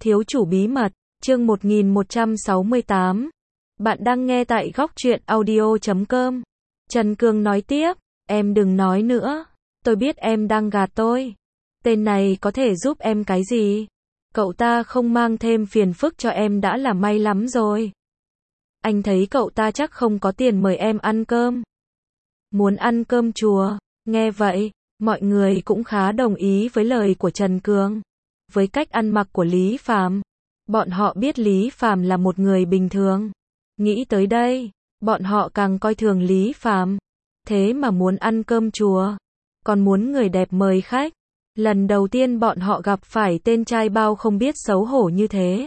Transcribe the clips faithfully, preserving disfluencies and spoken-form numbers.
Thiếu chủ bí mật, chương một nghìn một trăm sáu mươi tám. Bạn đang nghe tại góc truyện audio chấm com. Trần Cương nói tiếp, em đừng nói nữa, tôi biết em đang gạt tôi. Tên này có thể giúp em cái gì? Cậu ta không mang thêm phiền phức cho em đã là may lắm rồi. Anh thấy cậu ta chắc không có tiền mời em ăn cơm. Muốn ăn cơm chùa, nghe vậy, mọi người cũng khá đồng ý với lời của Trần Cương. Với cách ăn mặc của Lý Phàm, bọn họ biết Lý Phàm là một người bình thường. Nghĩ tới đây, bọn họ càng coi thường Lý Phàm. Thế mà muốn ăn cơm chùa, còn muốn người đẹp mời khách. Lần đầu tiên bọn họ gặp phải tên trai bao không biết xấu hổ như thế.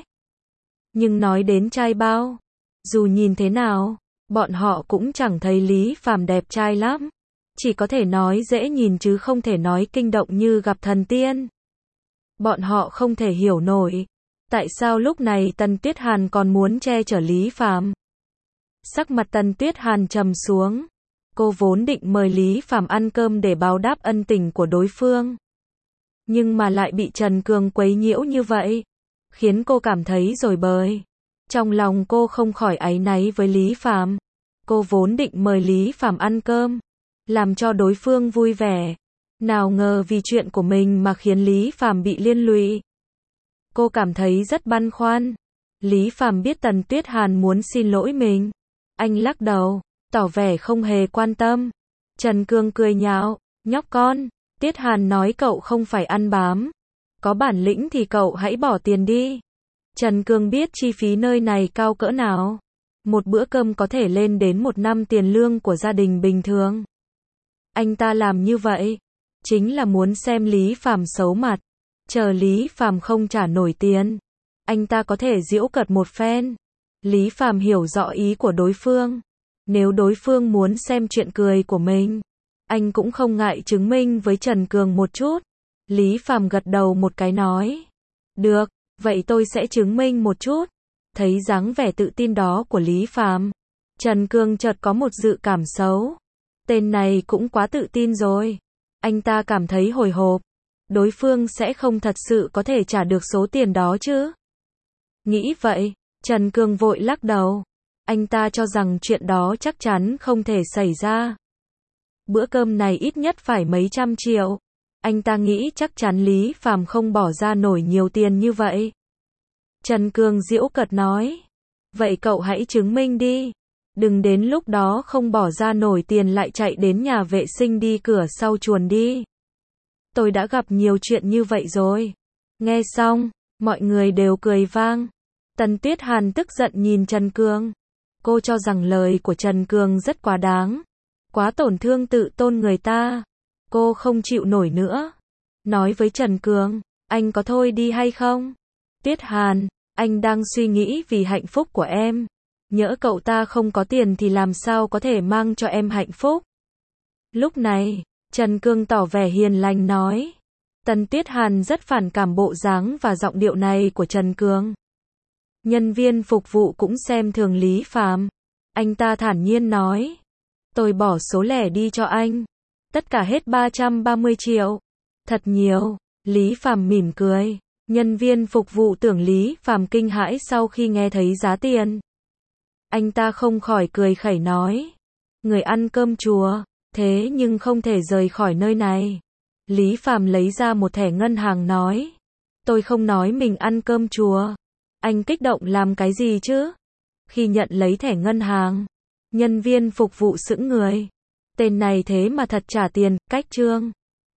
Nhưng nói đến trai bao, dù nhìn thế nào, bọn họ cũng chẳng thấy Lý Phàm đẹp trai lắm. Chỉ có thể nói dễ nhìn chứ không thể nói kinh động như gặp thần tiên. Bọn họ không thể hiểu nổi, tại sao lúc này Tần Tuyết Hàn còn muốn che chở Lý Phàm. Sắc mặt Tần Tuyết Hàn trầm xuống. Cô vốn định mời Lý Phàm ăn cơm để báo đáp ân tình của đối phương. Nhưng mà lại bị Trần Cương quấy nhiễu như vậy, khiến cô cảm thấy rối bời. Trong lòng cô không khỏi áy náy với Lý Phàm. Cô vốn định mời Lý Phàm ăn cơm, làm cho đối phương vui vẻ. Nào ngờ vì chuyện của mình mà khiến Lý Phàm bị liên lụy. Cô cảm thấy rất băn khoăn. Lý Phàm biết Tần Tuyết Hàn muốn xin lỗi mình. Anh lắc đầu, tỏ vẻ không hề quan tâm. Trần Cương cười nhạo, nhóc con, Tuyết Hàn nói cậu không phải ăn bám. Có bản lĩnh thì cậu hãy bỏ tiền đi. Trần Cương biết chi phí nơi này cao cỡ nào. Một bữa cơm có thể lên đến một năm tiền lương của gia đình bình thường. Anh ta làm như vậy chính là muốn xem Lý Phàm xấu mặt. Chờ Lý Phàm không trả nổi tiền, anh ta có thể giễu cợt một phen. Lý Phàm hiểu rõ ý của đối phương. Nếu đối phương muốn xem chuyện cười của mình, anh cũng không ngại chứng minh với Trần Cương một chút. Lý Phàm gật đầu một cái nói, được, vậy tôi sẽ chứng minh một chút. Thấy dáng vẻ tự tin đó của Lý Phàm, Trần Cương chợt có một dự cảm xấu. Tên này cũng quá tự tin rồi. Anh ta cảm thấy hồi hộp. Đối phương sẽ không thật sự có thể trả được số tiền đó chứ. Nghĩ vậy, Trần Cương vội lắc đầu. Anh ta cho rằng chuyện đó chắc chắn không thể xảy ra. Bữa cơm này ít nhất phải mấy trăm triệu. Anh ta nghĩ chắc chắn Lý Phàm không bỏ ra nổi nhiều tiền như vậy. Trần Cương giễu cợt nói, vậy cậu hãy chứng minh đi. Đừng đến lúc đó không bỏ ra nổi tiền lại chạy đến nhà vệ sinh đi cửa sau chuồn đi. Tôi đã gặp nhiều chuyện như vậy rồi. Nghe xong, mọi người đều cười vang. Tần Tuyết Hàn tức giận nhìn Trần Cương. Cô cho rằng lời của Trần Cương rất quá đáng. Quá tổn thương tự tôn người ta. Cô không chịu nổi nữa. Nói với Trần Cương, anh có thôi đi hay không? Tuyết Hàn, anh đang suy nghĩ vì hạnh phúc của em. Nhỡ cậu ta không có tiền thì làm sao có thể mang cho em hạnh phúc. Lúc này, Trần Cương tỏ vẻ hiền lành nói. Tần Tuyết Hàn rất phản cảm bộ dáng và giọng điệu này của Trần Cương. Nhân viên phục vụ cũng xem thường Lý Phàm. Anh ta thản nhiên nói, tôi bỏ số lẻ đi cho anh. Tất cả hết ba trăm ba mươi triệu. Thật nhiều. Lý Phàm mỉm cười. Nhân viên phục vụ tưởng Lý Phàm kinh hãi sau khi nghe thấy giá tiền. Anh ta không khỏi cười khẩy nói, người ăn cơm chùa, thế nhưng không thể rời khỏi nơi này. Lý Phàm lấy ra một thẻ ngân hàng nói, tôi không nói mình ăn cơm chùa. Anh kích động làm cái gì chứ? Khi nhận lấy thẻ ngân hàng, nhân viên phục vụ sững người. Tên này thế mà thật trả tiền, cách trương.